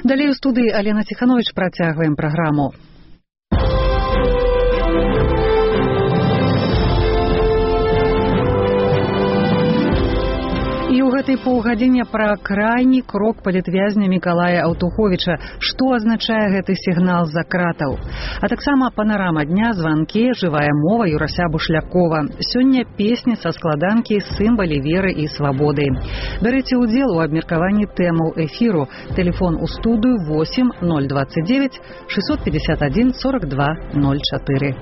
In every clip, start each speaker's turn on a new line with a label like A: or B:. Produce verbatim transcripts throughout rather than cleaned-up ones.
A: Далей у студыі Алена Ціханович працягваем праграму. І ў гэтай паўгадзіне пра крайні крок палітвязня Мікалая Аўтуховіча. Што азначае гэты сігнал з-за кратаў? А таксама панарама дня, званкі, жывая мова Юрася Бушлякова. Сёння песні са складанкі «Сімвалі веры і свабоды». Бярыце ўдзел у абмеркаванні тэмаў эфіру. Тэлефон у студыю восемь ноль двадцать девять шестьсот пятьдесят один сорок два ноль четыре.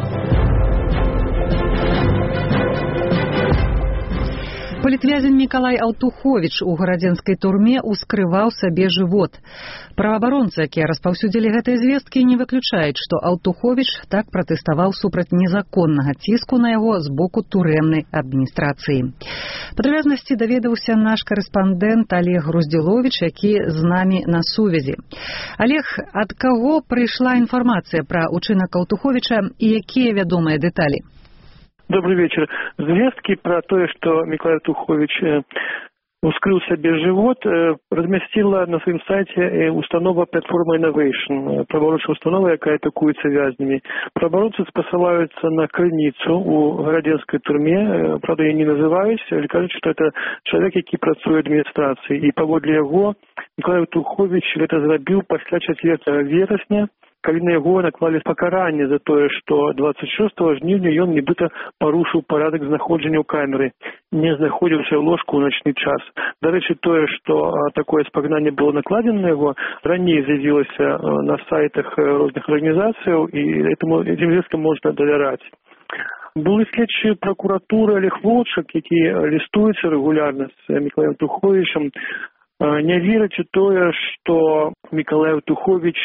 A: Палітвязень Мікалай Аўтуховіч у гарадзенскай турме ускрываў сабе жывот. Праваабаронцы, якія распаўсюдзілі гэтыя звесткі, не выключаюць, што Аўтуховіч так пратэставаў супраць незаконнага ціску на яго з боку турэмнай адміністрацыі. Падрабязнасці даведаўся наш карэспандэнт Олег Груздзіловіч, які з намі на сувязі. Олег, ад каго прыйшла інфармацыя пра ўчынак Аўтуховіча і якія вядомыя дэталі?
B: Добрый вечер. Звестки про то, что Миколай Аўтухович ускрыл себе живот, разместила на своем сайте установа платформа Innovation, правоабарончая установа, якая атакуецца вязнямі. Праваабаронцы спасылаюцца на крыніцу у гарадзенскай турме, правда, я не называюсь, але кажуць, что это человек, які працуе ў адміністрацыі, і паводле яго Миколай Аўтухович гэта зрабіў пасля чацвёртага верасня, калі на яго наклалі пакаранне за тое, што двадцать шостага жніўня ён нібыта парушыў парадак знаходжання ў камеры, не знаходзіўся ў ложку ў начны час. Дарэчы, тое, што такое спагнанне было накладзена на яго, раней з'явілася на сайтах розных арганізацыяў, і этому этим звесткам можна давяраць. Былы следчы пракуратуры Олег Волчак, які лістуецца рэгулярна з Мікалаем Аўтуховічам, не верыць у тое, што Мікалай Аўтуховіч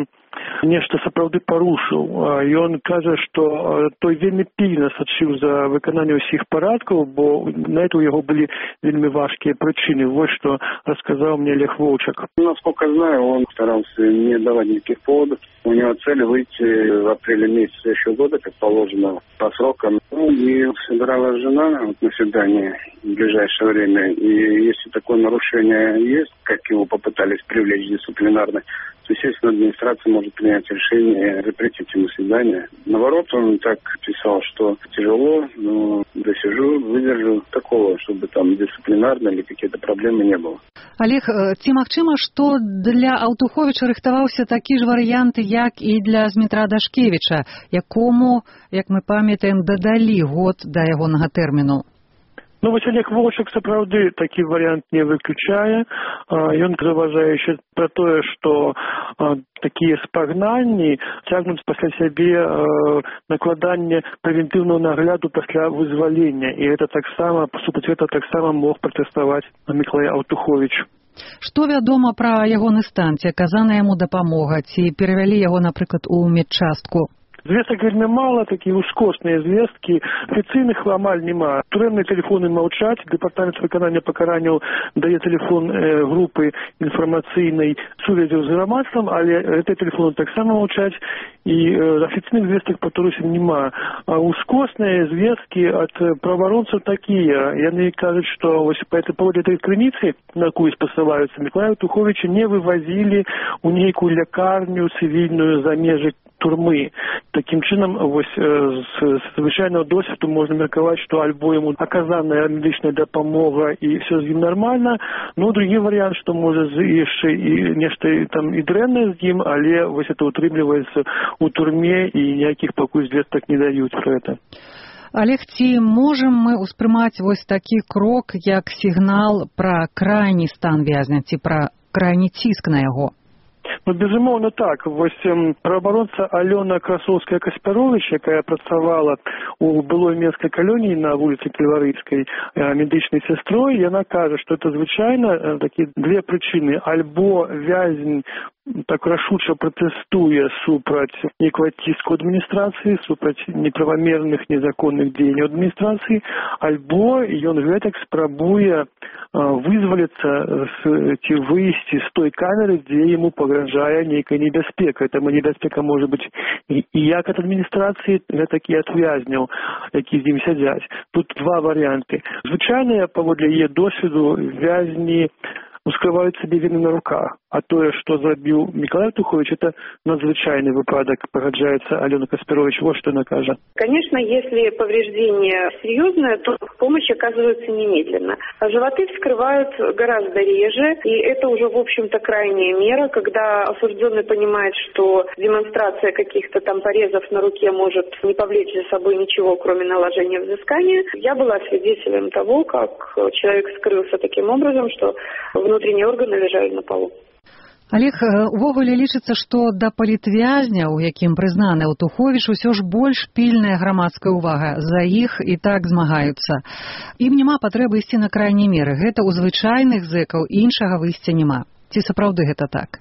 B: нешта сапраўды парушыў. Ён кажа, што той вельмі пільна сачыў за выкананнем усіх парадкаў, бо на это у яго былі вельмі важкія прычыны. Вот что рассказал мне Олег Волчак.
C: Насколько знаю, он старался не давать никаких поводов. У него цель выйти в апреле месяце следующего года, как положено по срокам. Ну, и собиралась жена вот, на свидание в ближайшее время. И если такое нарушение есть, как его попытались привлечь дисциплинарно, то, естественно, администрация может принять решение запретить ему свидание. Наоборот, он так писал, что тяжело, но досижу, выдержу такого, чтобы там дисциплинарно или какие-то проблемы не было.
A: Олег, ці магчыма, што для Аўтуховіча рыхтаваўся такі ж варыянт, як і для Змітра Дашкевіча, якому, як мы памятаем, дадалі год да ягонага тэрміну?
B: Ну, вось Олег Волчак сапраўды такі варыянт не выключае. Ён заўважае яшчэ пра тое, што такія спагнанні цягнуць пасля сябе накладанне прэвентыўнага нагляду пасля вызвалення. І гэта таксама, супраць гэта таксама мог пратэставаць Мікалай Аўтуховіч.
A: Што вядома пра ягоны стан? Ці аказана яму дапамога? Ці перавялі яго, напрыклад, у медчастку?
B: Звестак вельмі мала, такія ускосныя звесткі, афіцыйных амаль няма. Турэмныя тэлефоны маўчаць, дэпартамент выканання пакаранняў дае тэлефон э, групы інфармацыйнай сувязі з грамадствам, але гэтыя тэлефоны таксама маўчаць, і э, афіцыйных звестак, паўторюся, няма. А ускосныя звесткі ад праваабаронцаў такія. Яны кажуць, што вось па этой паводле этой крыніцы, на якую спасылаюцца, Мікалая Аўтуховіча не вывазілі ў нейкую лякарню цывільную за межы турмы. Таким чынам, вось з звычайнага досведу можна меркаваць, што альбо яму аказаная медычная дапамога і все з ім нармальна, ну, другі варыянт, што можа яшчэ і нешта там і дрэннае з ім, але вось это утрымліваецца ў турме і ніякіх пакуль звестак не даюць пра гэта.
A: Олег, ці можам мы ўспрымаць вось такі крок, як сігнал пра крайні стан вязня, ці пра крайні ціск на яго?
B: Ну, безумоўна, так. Вось праваабаронца Алёна Красоўская-Каспяровіч, якая працавала у былой менскай калоніі на вуліцы Крыварыцкай медычнай сястрой, яна кажа, што это звычайна такія две прычыны. Альбо вязень так рашуча пратэстуе супраць нейкага ціску адміністрацыі, супраць неправамерных незаконных дзеянняў адміністрацыі, альбо ён гэтак спрабуе вызваліцца ці выйсці з той камеры, дзе яму пагражае нейкая небяспека. Таму небяспека можа быць і як ад адміністрацыі, гэтак і ад вязняў, які з ім сядзяць. Тут два варыянты. Звычайна, паводле яе досведу, вязні ускрываюць сабе віны на руках. А тое, што зрабіў Мікалай Аўтуховіч, это надзвычайны выпадак, пагаджаецца Алена Каспирович. Вот что она кажа.
D: Конечно, если повреждение серьезное, то помощь оказывается немедленно. А животы вскрывают гораздо реже, и это уже, в общем-то, крайняя мера, когда осужденный понимает, что демонстрация каких-то там порезов на руке может не повлечь за собой ничего, кроме наложения взыскания. Я была свидетелем того, как человек скрылся таким образом, что внутренние органы лежали на полу.
A: Олег, увогуле лічыцца, што да палітвязня, у якім прызнаны Аўтуховіч, усё ж больш пільная грамадская ўвага. За іх і так змагаюцца. Ім няма патрэбы ісці на крайнія меры. Гэта ў звычайных зэкаў іншага выйсця няма. Ці сапраўды гэта так?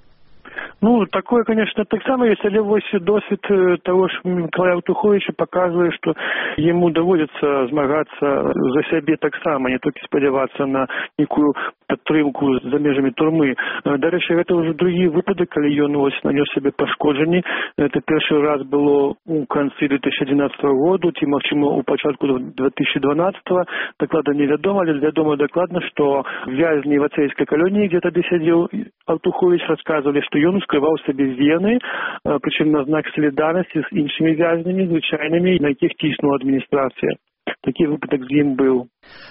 B: Ну, такое, конечно, так само есть, але вось досвід того ж Миколая Аўтуховича показывает, что ему доводится змагацца за сябе таксама, не толькі спадзявацца на некую падтрымку за межамі турмы. Дарэчы, гэта ўжо другі выпадак, калі ён вось нанёс сабе пашкоджанні. Это першы раз было у канцы две тысячи одиннадцатого году, ці, магчыма, у пачатку две тысячи двенадцатого. Дакладна невядома, але вядома дакладна, што вязні вацейскай калоніі, дзе тады сядзеў Аўтухович, расказвалі, што ён ускрываў сабе вены, прычым на знак салідарнасці з іншымі вязнямі, звычайнымі, на якіх ціснула адміністрацыя. Такі выпадак з ім быў.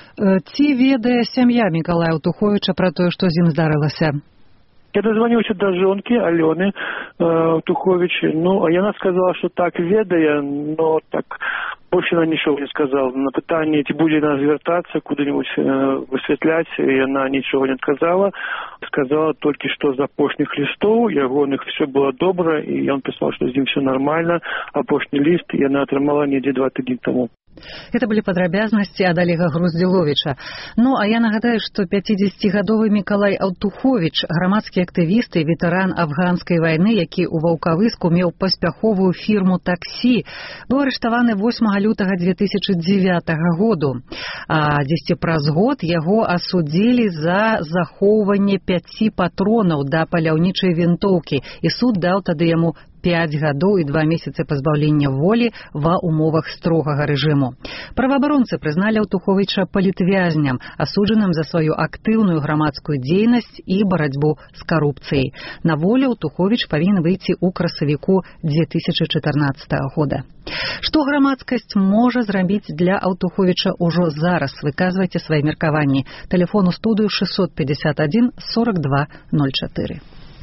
A: Ці ведае сям'я Мікалая Аўтуховіча пра тое, што з ім здарылася?
B: Я дозвонился до жонки Алены Аўтухович, ну, а яна сказала, что так ведае, но так больше она ничего не сказала. На пытанне, ці будзе она звяртацца куда-нибудь э, высветляць, и она ничего не отказала. Сказала только, что з апошніх листов ягоных все было добра, и он писал, что з ним все нормально. Апошні лист яна атрымала недзе два тыдні тому.
A: Это были падрабязнасці ад Олега Груздзіловіча. Ну, а я нагадаю, што пяцідзесяцігадовы Мікалай Аўтуховіч, грамадскі актывіст і ветэран афганскай вайны, які ў Ваўкавыску меў паспяховую фірму таксі, быў арыштаваны восьмага лютага две тысячи дзевятага году. А дзесьці праз год яго асудзілі за захоўванне пяці патронаў да паляўнічай вінтоўкі, і суд даў тады яму пяць гадоў і два месяцы пазбаўлення волі ва умовах строгага рэжыму. Праваабаронцы прызналі Аўтуховіча палітвязням, асуджаным за сваю актыўную грамадскую дзейнасць і барацьбу з карупцыяй. На волю Аўтуховіч павінен выйти ў красавіку две тысячи чатырнаццатага года. Што грамадскасць можа зрабіць для Аўтуховіча ўжо зараз? Выказвайце свае меркаванні. Тэлефон у студыю шестьсот пятьдесят один сорок два ноль четыре.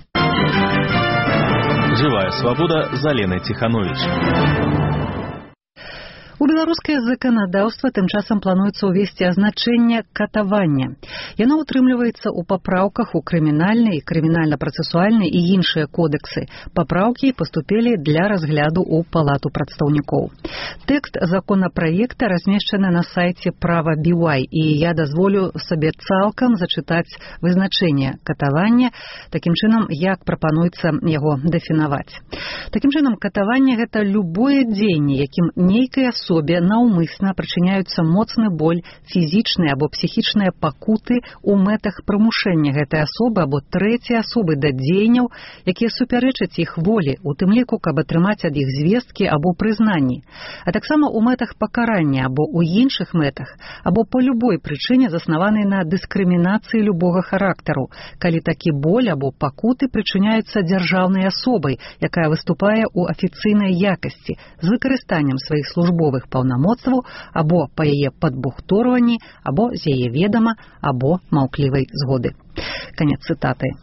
E: Живая свобода з Аленай Ціхановіч.
A: У беларускае заканадаўства тым часам плануецца ўвесці азначэнне катавання. Яно ўтрымліваецца ў папраўках у крымінальны, крымінальна-працэсуальны і іншыя кодексы. Папраўкі паступілі для разгляду ў палату прадстаўнікоў. Тэкст законапраекта размешчаны на сайце права би уай, і я дазволю сабе цалкам зачытаць вызначэнне катавання, такім чынам, як прапануецца яго дэфінаваць. Такім чынам, катаванне – гэта любое дзеянне, якім нейкай асобе наўмысна прычыняюцца моцны боль, фізічныя або псіхічныя пакуты ў мэтах прымушэння гэтай асобы або трэцяй асобы да дзеянняў, якія супярэчаць іх волі, у тым ліку, каб атрымаць ад іх звесткі або прызнанні, а таксама ў мэтах пакарання або ў іншых мэтах, або па любой прычыне, заснаванай на дыскрымінацыі любога характару, калі такі боль або пакуты прычыняюцца дзяржаўнай асобай, якая выступае ў афіцыйнай якасці з выкарыстаннем сваіх службовых паўнамоцтваў або па яе падбухторванні, або з яе ведама, або маўклівай згоды. Канец цытаты.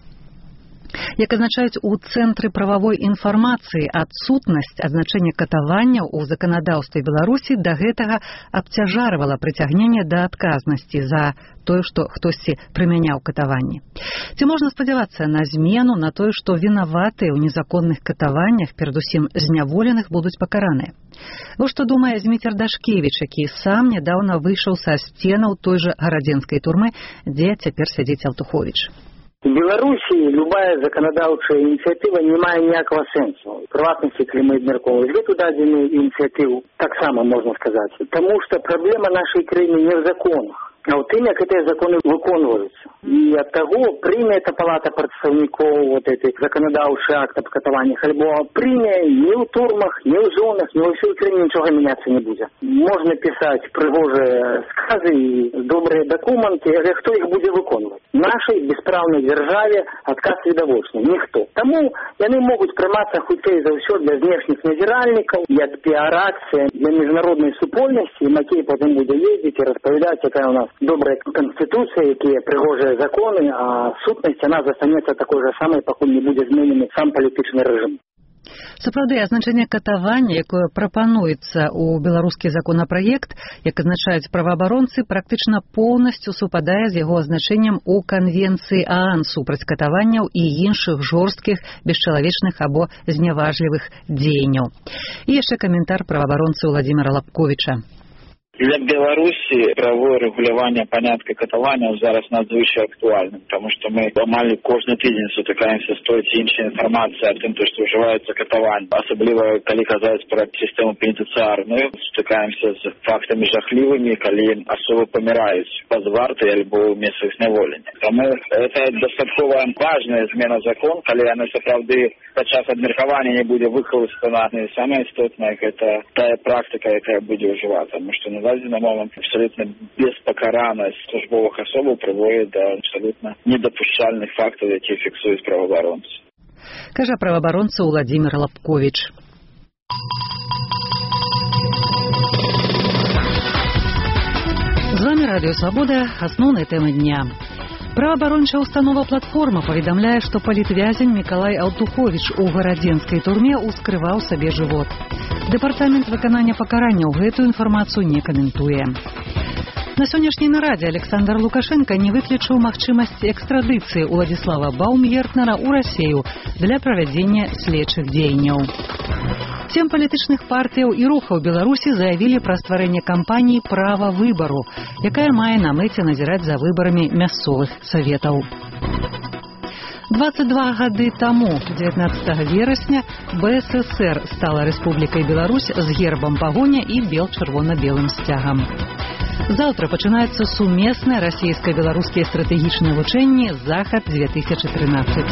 A: Як азначаюць у Цэнтры прававой інфармацыі, адсутнасць азначэння катавання ў заканадаўстве Беларусі да гэтага абцяжарвала прыцягненне да адказнасці за тое, што хтосьці прымяняў катаванні. Ці можна спадзявацца на змену, на тое, што вінаватыя ў незаконных катаваннях, перадусім зняволеных, будуць пакараныя? Вось што думае Зміцер Дашкевіч, які сам нядаўна выйшаў са сценаў той жа гарадзенскай турмы, дзе цяпер сядзіць Аўтуховіч.
F: В Беларусі любая законодаўчая ініцыятыва не мае ніякага сэнсу. В прыватнасці, калі мы абмяркоўваем гэту дадзеную ініцыятыву, таксама можна сказаць. Таму што праблема нашай краіны не в законах, а ў тым, як гэтыя законы выконваюцца. І ад таго, прыме эта палата прадстаўнікоў вот этой законадаўчы акт аб катаваннях, альбо прыме ні ў турмах, ні ў зонах, ні ў ўсёй краіне нічога мяняцца не будзе. Можна пісаць прыгожыя сказы і добрыя дакументы, але хто іх будзе выконваць? Нашай беспраўнай дзяржаве адказ відавочны. Ніхто. Таму яны могуць прымацца хутчэй за ўсё для знешніх назіральнікаў, як піар-акцыя для міжнароднай супольнасці, якія потым будзе ездзіць і распавядаць, якая у нас добрая канстытуцыя, якія прыгожыя законы, а сутнасць яна застанецца такой жа самай, пакуль не будзе зменены сам палітычны рэжым.
A: Сапраўды, азначэнне катавання, якое прапануецца ў беларускі законапраект, як азначаюць праваабаронцы, практычна поўнасцю супадае з яго азначэннем у канвенцыі ААН супраць катаванняў і іншых жорсткіх, бесчалавечных або зняважлівых дзеянняў. І яшчэ каментар праваабаронцы Владимира Лапковича.
G: Для Беларуси правовое регулирование понятия катавания зараз надзвычай актуальным, потому что мы амаль кожны тыдзень сутыкаемся з той ці іншай інфармацыяй аб тым, што ўжываецца катаванне. Асабліва, калі казаць пра сістэму пенітенцыярную, сутыкаемся з фактамі жахлівымі, калі асобы паміраюць пад вартай альбо ў месцах зняволення. Таму это дастаткова важная змена закон, калі яна сапраўды падчас абмеркавання не будзе выкарыстана. Самае істотнае гэта тая практыка, якая будзе ўжывацца, тому што на дадзены момант абсолютно беспакаранасць службовых асобаў прыводзіць да абсолютно недапушчальных фактаў, якія фіксуюць праваабаронцы.
A: Кажа праваабаронца Владимир Лапкович. З вами Радыё Свабода, асноўныя тэмы дня. Праваабарончая установа «Платформа» паведамляе, што палітвязень Мікалай Алтуховіч у гарадзенскай турме ускрываў сабе жывот. Дэпартамент выканання пакаранняў гэтую інфармацыю не каментуе. На сённяшняй нарадзе Александр Лукашенко не выключыў магчымасць экстрадыцыі Уладзіслава Баумгертнера ў Расею для правядзення следчых дзеянняў. Сем палітычных партыяў і рухаў Беларусі заявілі пра стварэнне кампаніі «Права выбару», якая мае на мэце назіраць за выбарамі мясцовых саветаў. двадцать два гады таму, дзевятнаццатага верасня, БССР стала Рэспублікай Беларусь з гербам пагоня і бел-чырвона-белым сцягам. Заўтра пачынаюцца сумесныя расійска-беларускія стратэгічныя вучэнні «Захад-две тысячи тринадцать».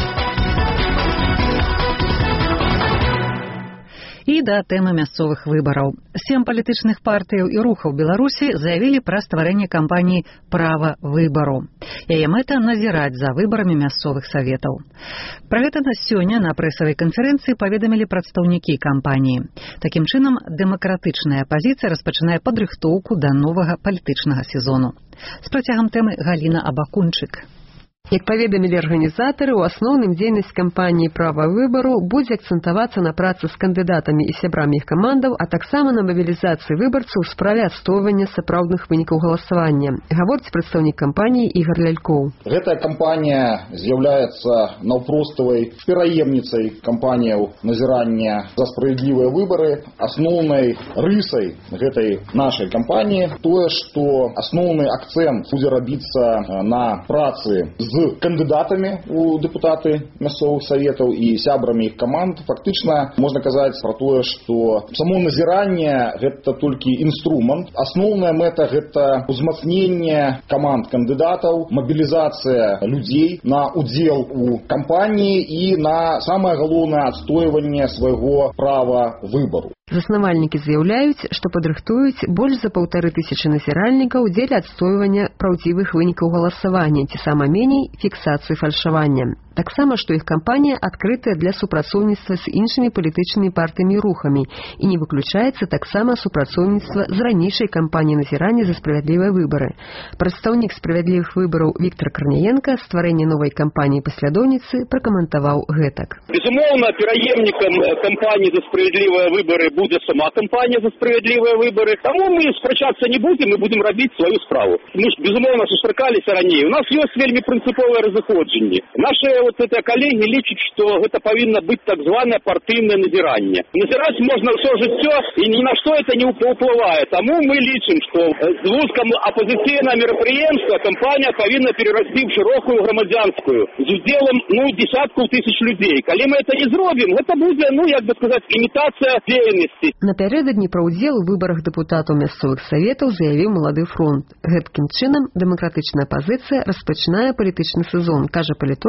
A: І да тэмы мясцовых выбараў. Сем палітычных партыяў і рухаў Беларусі заявілі пра стварэнне кампаніі «Права выбару». Яе мэта назіраць за выбарамі мясцовых саветаў. Пра гэта на сёння на прэсавай канферэнцыі паведамілі прадстаўнікі кампаніі. Такім чынам, дэмакратычная апазіцыя распачынае падрыхтоўку да новага палітычнага сезону. З працягам тэмы Галіна Абакунчык.
H: Як паведамілі арганізатары, у асноўным дзейнасць кампаніі «Права выбару» будзе акцэнтавацца на працы з кандыдатамі і сябрамі іх камандаў, а таксама на мабілізацыі выбарцаў у справе адстойвання сапраўдных вынікаў галасавання, гаворыць прадстаўнік кампаніі Ігор Лялькоў.
I: Гэтая кампанія з'яўляецца наўпроставай пераемніцай кампаніяў назірання за справядлівыя выбары. Асноўнай рысай гэтай нашай кампаніі тое, што асноўны акцэнт будзе рабіцца на працы з кандыдатамі у дэпутаты мясцовых саветаў і сябрамі іх каманд. Фактычна можна казаць пра тое, што само назіранне гэта толькі інструмент. Асноўная мэта гэта узмацненне каманд кандыдатаў, мабілізацыя людзей на удзел у кампаніі і на самае галоўнае адстойванне свайго права выбару.
H: Заснавальнікі заяўляюць, што падрыхтуюць больш за паўтары тысячы назіральнікаў дзеля адстойвання праўдзівых вынікаў галасавання, ці сама меней фіксацыі фальшавання. Таксама, што іх кампанія адкрытая для супрацоўніцтва з іншымі палітычнымі партыямі і рухамі і не выключаецца таксама супрацоўніцтва з ранейшай кампаніяй назірання за справядлівыя выбары. Прадстаўнік справядлівых выбараў Віктор Карняенка стварэнне новай кампаніі паслядоўніцы пракаментаваў гэтак.
J: Безумоўна, пераемнікам кампаніі за справядлівыя выбары будзе сама кампанія за справядлівыя выбары. Таму мы спрачацца не будзем, мы будзем рабіць сваю справу. Мы ж, безумоўна, сустракаліся раней. У нас ёсць вельмі прынцыповыя разыходжанні. Нашы вот это калегі лічаць, што гэта павінна быць так званае партыйнае назіранне. Назіраць можна ўсё жыццё, і ні на што это не ўплывае. Таму мы лічым, што з вузкам апозіцыйнае мерапрыемства кампанія павінна перарасці ў шырокую грамадзянскую з удзелам ну десяткаў тысяч людзей. Калі мы это не зробім, гэта будзе, ну як бы сказаць, імітацыя дзейнасці.
H: Напярэдадні пра ўдзел у выбарах дэпутатаў мясцовых саветаў заявіў Малады фронт. Гэткім чынам дэмакратычная апазіцыя распачынае палітычны сезон, кажа палітолог Александр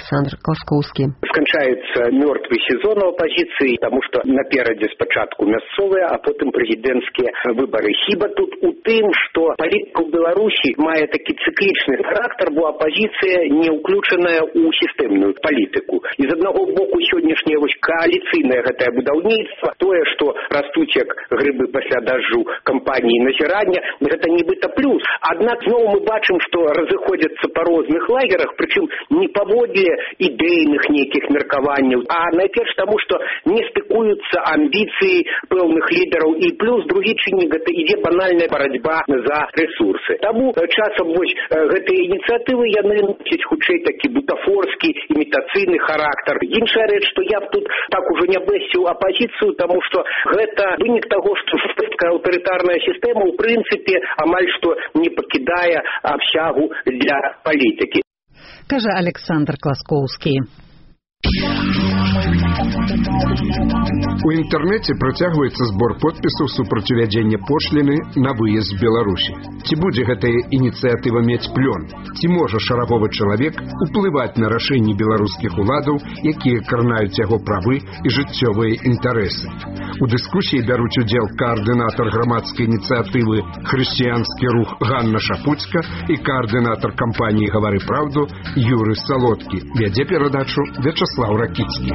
H: Александр Класкоўскі.
K: Сканчаецца мёртвы сезон у апазіцыі, таму што наперадзе спачатку мясцовыя, а потым прэзідэнцкія выбары. Хіба тут у тым, што палітыка ў Беларусі мае такі цыклічны характар, бо апазіцыя не ўключаная ў сістэмную палітыку. І з аднаго боку сённяшняе вось кааліцыйнае гэтае будаўніцтва, тое, што растуць як грыбы пасля дажджу кампаніі назірання, гэта нібыта плюс. Аднак зноў мы бачым, што разыходзяцца па розных лагерах, прычым не паводле ідэйных нейкіх меркаванняў, а найперш таму, што не стыкуюцца амбіцыі пэўных лідараў, і плюс другі чыннік гэта ідзе банальная барацьба за рэсурсы. Таму часам вось гэтыя ініцыятывы яны носяць хутчэй такі бутафорскі, імітацыйны характар. Іншая рэч, што я б тут так ужо не бэсціў апазіцыю, таму што гэта вынік таго, што жорсткая аўтарытарная сістэма ў прынцыпе амаль што не пакідае абсягу для палітыкі.
A: Кажа Александр Класкоўскі.
L: У інтэрнэце працягваецца збор подпісаў супраць увядзення пошліны на выезд з Беларусі. Ці будзе гэтая ініцыятыва мець плён? Ці можа шараговы чалавек уплываць на рашэнні беларускіх уладаў, якія карнаюць яго правы і жыццёвыя інтарэсы? У дыскусіі бяруць удзел каардынатар грамадскай ініцыятывы «Хрысціянскі рух» Ганна Шапуцька і каардынатар кампаніі «Гавары праўду» Юры Салодкі. Вядзе перадачу Вячаслаў Ракіцкі.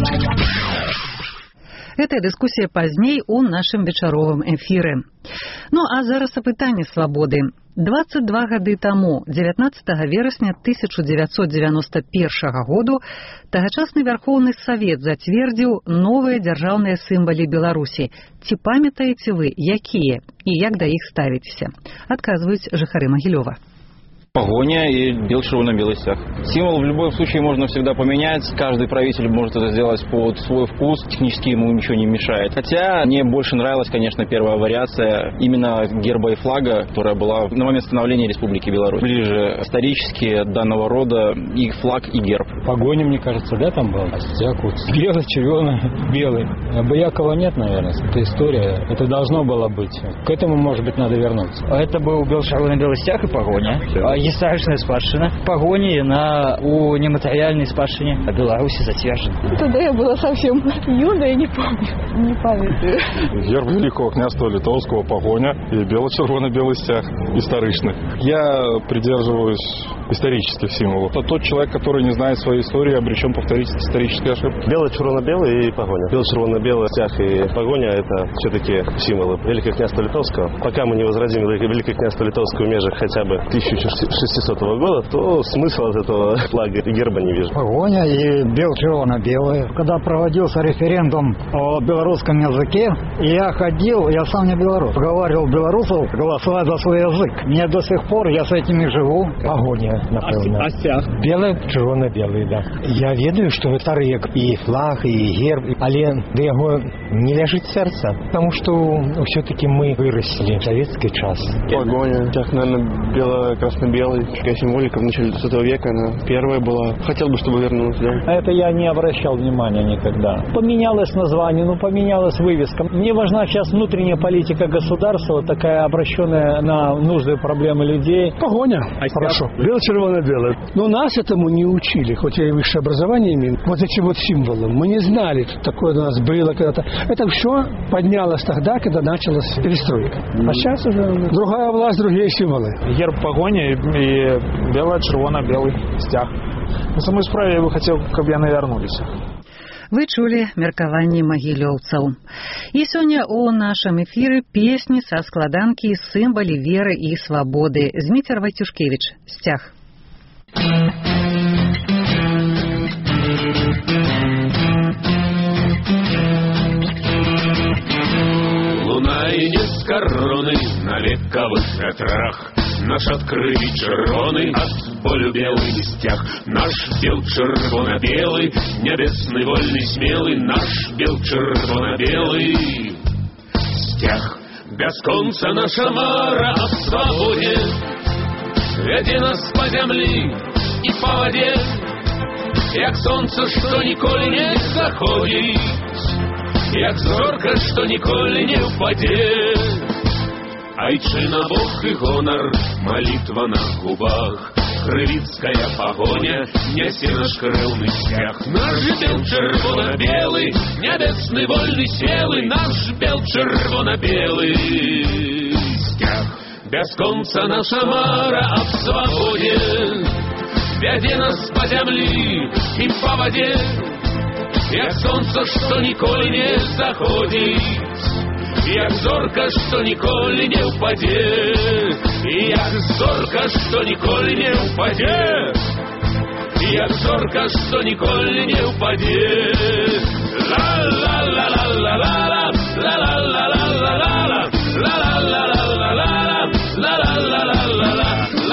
A: Гэтая дыскусія пазней у нашым вечаровым эфіры. Ну, а зараз апытанне свабоды. дваццаць два гады таму, дзевятнаццатага верасня тысяча дзевяцьсот дзевяноста першага году, тагачасны Вярхоўны Савет зацвердзіў новыя дзяржаўныя сімвалы Беларусі. Ці памятаеце вы, якія і як да іх ставіцеся? Адказваюць жыхары Магілёва.
E: Погоня и бело-червоно-белый стяг. Символ в любом случае можно всегда поменять. Каждый правитель может это сделать под свой вкус. Технически ему ничего не мешает. Хотя мне больше нравилась, конечно, первая вариация именно герба и флага, которая была на момент становления Республики Беларусь. Ближе исторически данного рода и флаг, и герб.
M: Погоня, мне кажется, да, там был? А стяг вот белый, червоный, белый. Боякова нет, наверное. Это история. Это должно было быть. К этому, может быть, надо вернуться.
N: Это был бело-червоно-белый стяг и погоня. Гістарычная спадчына. Пагоні на у нематериальной спадчыне а Беларуси затверждена.
O: Тогда я была совсем юная, не помню. Не памятаю.
P: Герб Великого княжества Литовского, погоня и бело-червоно-белый стяг историчный. Я придерживаюсь исторических символов. Это тот человек, который не знает своей истории, обречен повторить исторические ошибки.
Q: Бело-червоно-белый и погоня. Бело-червоно-белый стяг и погоня – это все-таки символы Великого княжества Литовского. Пока мы не возродим Великое княжество Литовское в межах хотя бы тысяча шестисотого года, то смысла от этого флага и герба не вижу.
R: Погоня и бело-червоно-белое. Когда проводился референдум о белорусском языке, я ходил, я сам не белорус, уговаривал белорусов голосовать за свой язык. Мне до сих пор, я с этими живу.
M: Погоня, напевно.
R: А стяг?
M: Бело-червоно-белый, да. Я ведаю, что старый и флаг, и герб, але до его не лежит сердце, потому что все-таки мы выросли в советский час.
S: Погоня, так, наверное, бело-красно-белый. Такая символика в начале двадцатого века, она первая была. Хотел бы, чтобы вернулась, да.
R: А это я не обращал внимания никогда. Поменялось название, ну поменялась вывеска. Мне важна сейчас внутренняя политика государства, такая обращенная на нужды и проблемы людей.
T: Погоня. А хорошо. Бело-червоно-белое. Но нас этому не учили, хоть я и высшее образование имею. Вот эти вот символы. Мы не знали, что такое у нас было когда-то. Это все поднялось тогда, когда началась перестройка. А сейчас уже другая власть, другие символы.
U: Герб погоня и бело-червоно-белый стяг. На самой справе я бы хотел, каб яны вярнуліся.
A: Вы чулі меркаванні магілёўцаў. І сёння ў нашым эфіры песні са складанкі сімвалі веры і свабоды. Зміцер Вайцюшкевіч, «Стяг».
V: Луна и низко руны на вековых ветрах. Наш открытый червоный от полю белый стяг. Наш бел червоно-белый, небесный вольный смелый. Наш бел червоно-белый стяг. Без конца наша мара о свободе. Веди нас по земле и по воде, як солнце, что николи не заходит, як зорка, что николи не упадет. Айчина Бог и гонор, молитва на губах, крывіцкая пагоня нясе наш крылны сцяг. Наш бел чырвона-белы, нябесны вольны смелы, наш бел чырвона-белы сцяг. Бясконца наша мара аб свабодзе вядзе нас па зямлі і па вадзе, як сонца, што ніколі не заходзіць, як зорка, што ніколі не ўпадзе, як зорка, што ніколі не ўпадзе, як зорка, што ніколі не ўпадзе. Ла-ла-ла-ла-ла-ла-ла, ла-ла-ла-ла-ла-ла, ла-ла-ла-ла-ла-ла, ла-ла-ла-ла-ла-ла,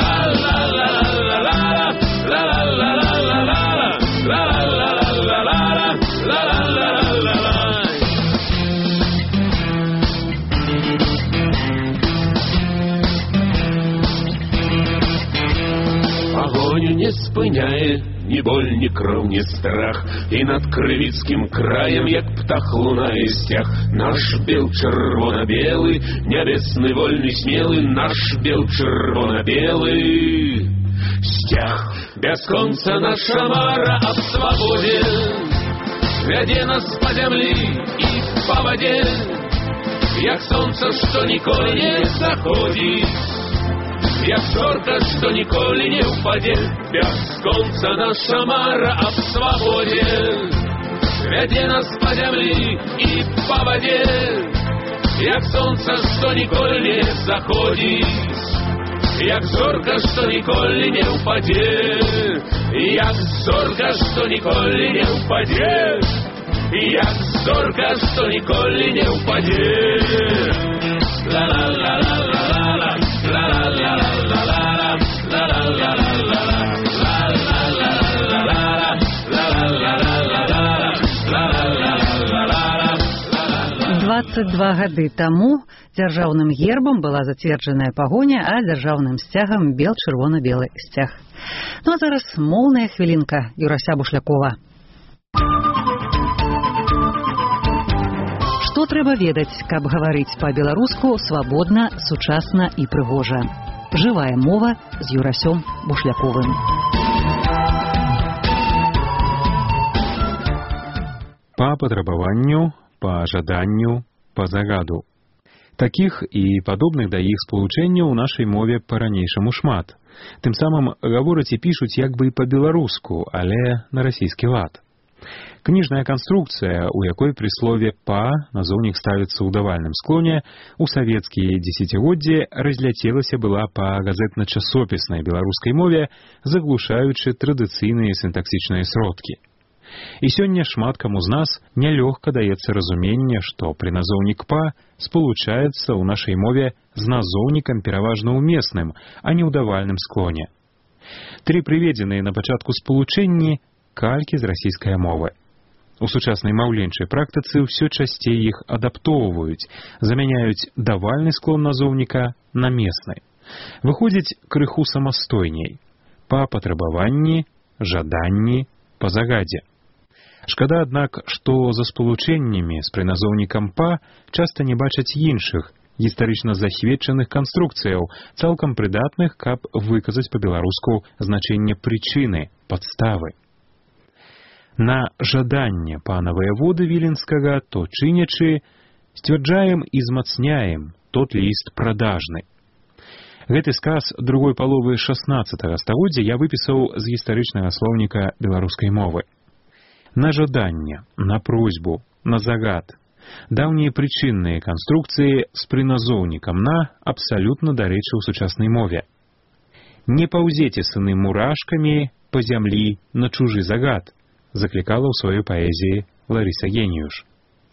V: не спыняе ні боль, ні кроў, ні страх, і над крывіцкім краем, як птах лунае сцяг. Наш бел чырвона-белы, нябесны вольны смелы, наш бел чырвона-белы сцяг. Бясконца наша мара аб свабодзе вядзе нас па зямлі і па вадзе, як сонца, што ніколі не заходзіць, як зорка, што ніколі не ўпадзе. Бясконца наша мара аб свабодзе вядзе нас па зямлі і па вадзе, як сонца, што ніколі не заходзіць, як зорка, што ніколі не ўпадзе, як зорка, што ніколі не ўпадзе, як зорка, што ніколі не ўпадзе. Ла-ла-ла-ла-ла-ла, ла-ла-ла-ла-ла-ла, ла-ла-ла-ла-ла-ла,
A: двадцать два гады таму дзяржаўным гербам была зацверджаная пагоня, а дзяржаўным сцягам бел чырвона-белы сцяг. Ну а зараз моўная хвілінка Юрася Бушлякова. Што трэба ведаць, каб гаварыць па-беларуску свабодна, сучасна і прыгожа? Жывая мова з Юрасём Бушляковым.
C: Па патрабаванню, па жаданню, па загаду. Такіх і падобных да іх спалучэнняў у нашай мове па-ранейшаму шмат. Тым самым гавораць і пішуць як бы і па-беларуску, але на расійскі лад. Кніжная канструкцыя, у якой пры слове «па» назоўнік ставіцца ў давальным склоне, у савецкія дзесяцігоддзі разляцелася была па газетна-часопіснай беларускай мове, заглушаючы традыцыйныя сінтаксічныя сродкі. І сёння шмат каму з нас нялёгка даецца разуменне, што прыназоўнік «па» спалучаецца ў нашай мове з назоўнікам пераважна ўмесным, а не ў давальным склоне. Тры прыведзеныя на пачатку спалучэнні калькі з расійскай мовы. У сучаснай маўленчай практыцы ўсё часцей іх адаптоўваюць, замяняюць давальны склон назоўніка на месны. Выходзіць крыху самастойней. Па патрабаванні, жаданні, па загадзе. Шкада, аднак, што за спалучэннямі з прыназоўнікам «па» часта не бачаць іншых, гістарычна засведчаных канструкцыяў, цалкам прыдатных, каб выказаць па-беларуску значэнне прычыны, падставы. На жаданне пана ваяводы Віленскага, то чынячы, сцвярджаем і змацняем тот ліст прадажны. Гэты сказ другой паловы шаснаццатага стагоддзя я выпісаў з гістарычнага слоўніка беларускай мовы. На жаданне, на просьбу, на загад. Даўнія прычынныя канструкцыі з прыназоўнікам «на» абсалютна дарэчы ў сучаснай мове. Не паўзеце, сыны, мурашкамі па зямлі на чужы загад, заклікала ў сваёй паэзіі Ларыса Геніюш.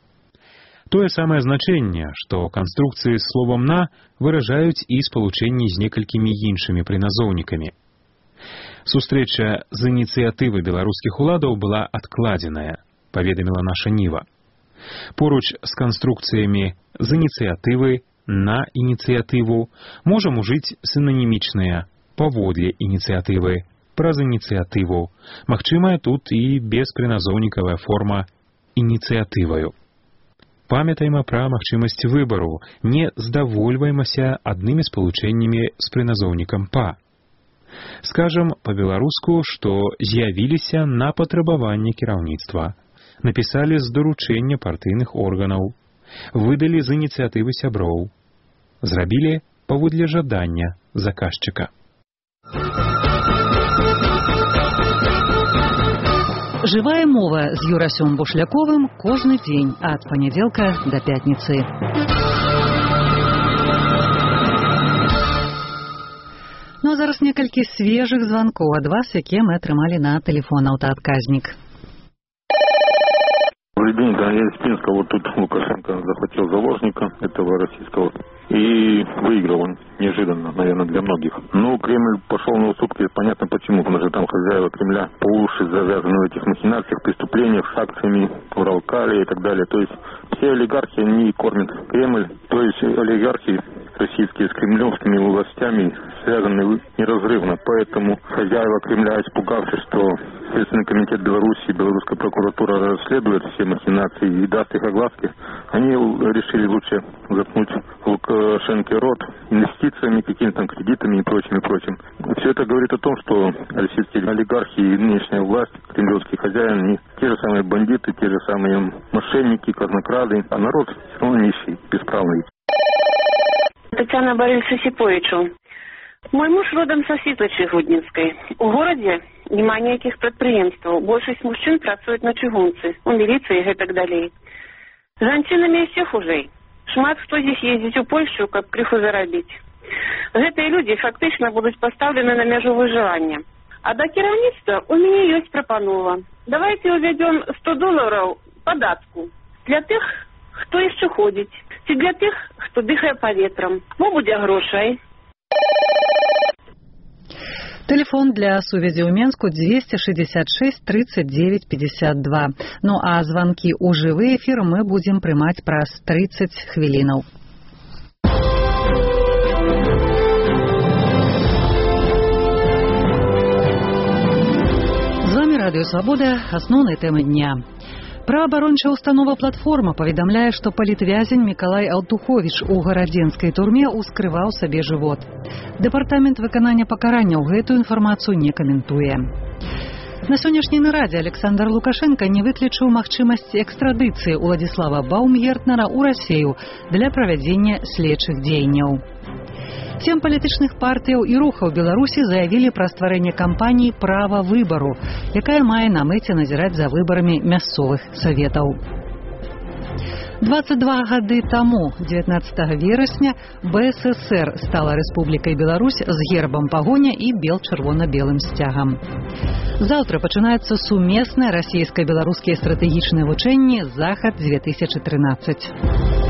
C: Тое самае значэнне, што канструкцыі з словам «на» выражаюць і спалучэнні з некалькімі іншымі прыназоўнікамі. Сустрэча з ініцыятывы беларускіх уладаў была адкладзеная, паведаміла наша Ніва. Поруч з канструкцыямі з ініцыятывы, на ініцыятыву можам ужыць сінанімічныя паводле ініцыятывы, праз ініцыятыву. Магчымая тут і беспрыназоўнікавая форма ініцыятываю. Памятайма пра магчымасць выбару, не здавольваймася аднымі спалучэннямі з прыназоўнікам «па». Скажам па-беларуску, што з'явіліся на патрабаванне кіраўніцтва, напісалі з даручэння партыйных органаў, выдалі з ініцыятывы сяброў, зрабілі паводле жадання заказчыка.
A: Жывая мова з Юрасём Бушляковым кожны дзень ад панядзелка да пятніцы. Ну а зараз некалькі свежых званкоў ад вас, якія мы атрымалі на тэлефон аўтаадказнік.
B: Добрый день, да, я из Пинска. Вот тут Лукашенко захватил заложника этого российского и выиграл он неожиданно, наверное, для многих. Ну, Кремль пошел на уступки, понятно почему, потому что там хозяева Кремля по уши завязаны в этих махинациях, преступлениях с акциями Уралкали и так далее. То есть все олигархи, они кормят Кремль, то есть олигархи российские с кремлевскими властями связаны неразрывно. Поэтому хозяева Кремля, испугавшись, что Следственный комитет Беларуси и белорусская прокуратура расследуют все махинации и даст их огласки, они решили лучше заткнуть Лукашенко рот инвестициями, какими-то там кредитами и прочим, и прочим. Все это говорит о том, что российские олигархи и нынешняя власть, кремлевские хозяины, они те же самые бандиты, те же самые мошенники, казнокрады, а народ все равно нищий, бесправный.
D: Татьяна Борисовна Сиповичу. Мой муж родом со Светлочи Гуднинской. В городе нема никаких предприемств. Большинство мужчин працуют на чыгунцы, у милиции и так далее. Жанчинами все хуже. Шмат кто здесь ездить у Польшу, как крыху заробить. Гэтые люди фактично будут поставлены на межу выживания. А до кіраўніцтва у меня есть пропанова. Давайте уведем сто долларов податку для тех, кто еще ходит. И для тех, кто дыхает поветром. Мо будзе грошай.
A: Телефон для сувязі ў Менску двести шестьдесят шесть тридцать девять пятьдесят два. Ну а звонки ў жывы эфір мы будем прымаць праз тридцать хвілінаў. З вами Радыё Свабода, асноўныя тэмы дня. Праваабарончая установа «Платформа» паведамляе, што палітвязень Мікалай Алтуховіч у гарадзенскай турме ускрываў сабе жывот. Дэпартамент выканання пакаранняў гэтую інфармацыю не каментуе. На сённяшняй нарадзе Александр Лукашенко не выключыў магчымасць экстрадыцыі Уладзіслава Баумгертнера ў Расею для правядзення следчых дзеянняў. Сем палітычных партыяў і рухаў Беларусі заявілі пра стварэнне кампаніі «Права выбару», якая мае на мэце назіраць за выбарамі мясцовых саветаў. двадцать два гады таму, дзевятнаццатага верасня, БССР стала Рэспублікай Беларусь з гербам пагоня і бел-чырвона-белым сцягам. Заўтра пачынаюцца сумесныя расійска-беларускія стратэгічныя вучэнні «Захад две тысячи тринадцать».